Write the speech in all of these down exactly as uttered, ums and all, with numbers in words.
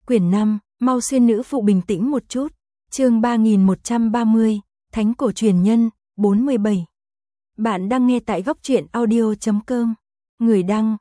Quyển năm, mau xuyên nữ phụ bình tĩnh một chút. Chương ba nghìn một trăm ba mươi, Thánh cổ truyền nhân, bốn mươi bảy. Bạn đang nghe tại góc truyện audio chấm com. Người đăng,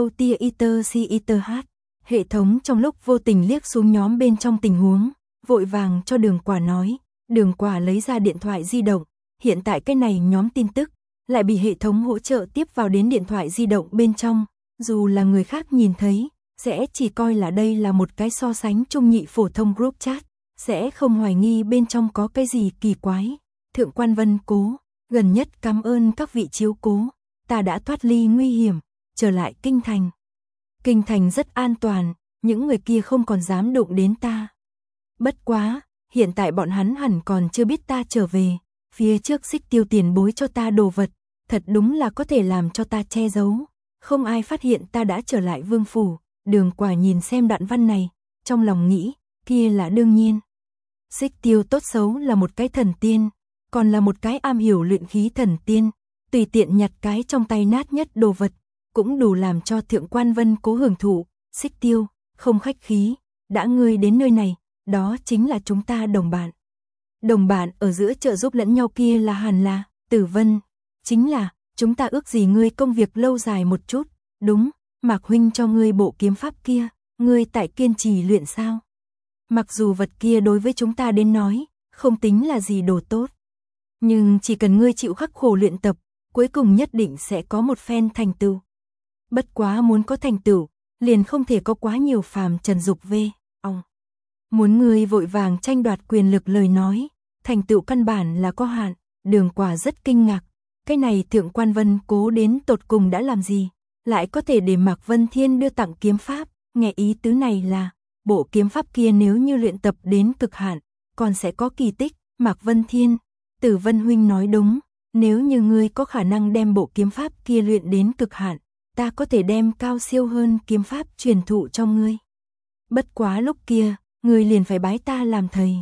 Erotiater. Hệ thống trong lúc vô tình liếc xuống nhóm bên trong tình huống, vội vàng cho Đường Quả nói. Đường Quả lấy ra điện thoại di động. Hiện tại cái này nhóm tin tức lại bị hệ thống hỗ trợ tiếp vào đến điện thoại di động bên trong. Dù là người khác nhìn thấy, sẽ chỉ coi là đây là một cái so sánh trung nhị phổ thông group chat, sẽ không hoài nghi bên trong có cái gì kỳ quái. Thượng quan Vân Cố, gần nhất cảm ơn các vị chiếu cố, ta đã thoát ly nguy hiểm, trở lại kinh thành. Kinh thành rất an toàn, những người kia không còn dám đụng đến ta. Bất quá, hiện tại bọn hắn hẳn còn chưa biết ta trở về, phía trước Xích Tiêu tiền bối cho ta đồ vật, thật đúng là có thể làm cho ta che giấu, không ai phát hiện ta đã trở lại vương phủ. Đường Quả nhìn xem đoạn văn này, trong lòng nghĩ, kia là đương nhiên. Xích Tiêu tốt xấu là một cái thần tiên, còn là một cái am hiểu luyện khí thần tiên, tùy tiện nhặt cái trong tay nát nhất đồ vật, cũng đủ làm cho Thượng quan Vân Cố hưởng thụ. Xích Tiêu, không khách khí, đã ngươi đến nơi này, đó chính là chúng ta đồng bạn. Đồng bạn ở giữa trợ giúp lẫn nhau kia là hẳn là, Tử Vân, chính là, chúng ta ước gì ngươi công việc lâu dài một chút, đúng. Mạc huynh cho ngươi bộ kiếm pháp kia, ngươi tại kiên trì luyện sao? Mặc dù vật kia đối với chúng ta đến nói, không tính là gì đồ tốt. Nhưng chỉ cần ngươi chịu khắc khổ luyện tập, cuối cùng nhất định sẽ có một phen thành tựu. Bất quá muốn có thành tựu, liền không thể có quá nhiều phàm trần dục vê, ong. Muốn ngươi vội vàng tranh đoạt quyền lực lời nói, thành tựu căn bản là có hạn. Đường Quả rất kinh ngạc, cái này Thượng quan Vân Cố đến tột cùng đã làm gì? Lại có thể để Mạc Vân Thiên đưa tặng kiếm pháp, nghe ý tứ này là, bộ kiếm pháp kia nếu như luyện tập đến cực hạn, còn sẽ có kỳ tích. Mạc Vân Thiên, Tử Vân huynh nói đúng, nếu như ngươi có khả năng đem bộ kiếm pháp kia luyện đến cực hạn, ta có thể đem cao siêu hơn kiếm pháp truyền thụ cho ngươi. Bất quá lúc kia, ngươi liền phải bái ta làm thầy.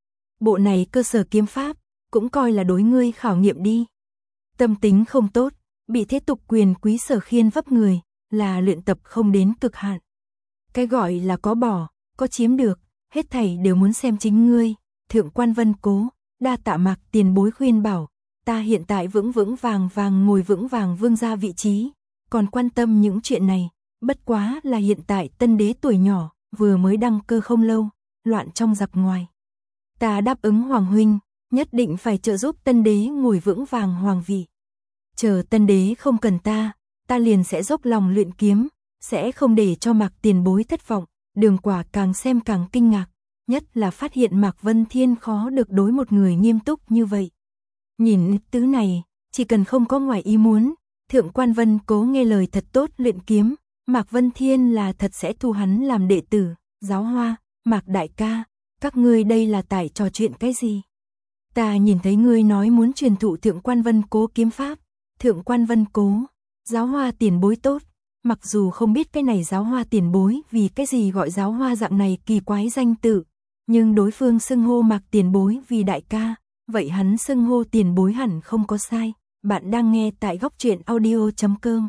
Bộ này cơ sở kiếm pháp, cũng coi là đối ngươi khảo nghiệm đi. Tâm tính không tốt, bị thế tục quyền quý sở khiên vấp người, là luyện tập không đến cực hạn. Cái gọi là có bỏ, có chiếm được, hết thảy đều muốn xem chính ngươi. Thượng quan Vân Cố, đa tạ Mạc tiền bối khuyên bảo, ta hiện tại vững vững vàng vàng ngồi vững vàng vương gia vị trí, còn quan tâm những chuyện này, bất quá là hiện tại tân đế tuổi nhỏ, vừa mới đăng cơ không lâu, loạn trong giặc ngoài. Ta đáp ứng Hoàng huynh, nhất định phải trợ giúp tân đế ngồi vững vàng hoàng vị. Chờ tân đế không cần ta, ta liền sẽ dốc lòng luyện kiếm, sẽ không để cho Mạc tiền bối thất vọng. Đường Quả càng xem càng kinh ngạc, nhất là phát hiện Mạc Vân Thiên khó được đối một người nghiêm túc như vậy. Nhìn tứ này, chỉ cần không có ngoài ý muốn, Thượng quan Vân Cố nghe lời thật tốt luyện kiếm, Mạc Vân Thiên là thật sẽ thu hắn làm đệ tử. Giáo Hoa, Mạc đại ca, các ngươi đây là tại trò chuyện cái gì? Ta nhìn thấy ngươi nói muốn truyền thụ Thượng quan Vân Cố kiếm pháp. Thượng quan Vân Cố, Giáo Hoa tiền bối tốt, mặc dù không biết cái này Giáo Hoa tiền bối vì cái gì gọi Giáo Hoa dạng này kỳ quái danh tự, nhưng đối phương xưng hô Mạc tiền bối vì đại ca, vậy hắn xưng hô tiền bối hẳn không có sai. Bạn đang nghe tại góc truyện audio chấm com.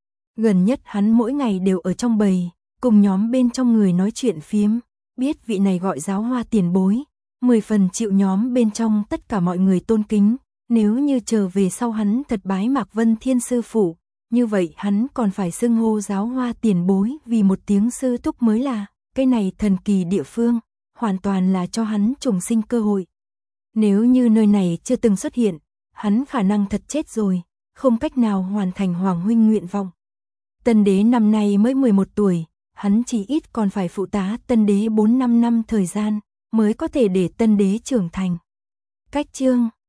Gần nhất hắn mỗi ngày đều ở trong bầy, cùng nhóm bên trong người nói chuyện phiếm, biết vị này gọi Giáo Hoa tiền bối, mười phần chịu nhóm bên trong tất cả mọi người tôn kính. Nếu như trở về sau hắn thật bái Mạc Vân Thiên sư phụ, như vậy hắn còn phải xưng hô Giáo Hoa tiền bối vì một tiếng sư thúc mới là. Cái này thần kỳ địa phương, hoàn toàn là cho hắn trùng sinh cơ hội. Nếu như nơi này chưa từng xuất hiện, hắn khả năng thật chết rồi, không cách nào hoàn thành Hoàng huynh nguyện vọng. Tân đế năm nay mới mười một tuổi, hắn chỉ ít còn phải phụ tá tân đế bốn năm năm thời gian, mới có thể để tân đế trưởng thành. Cách chương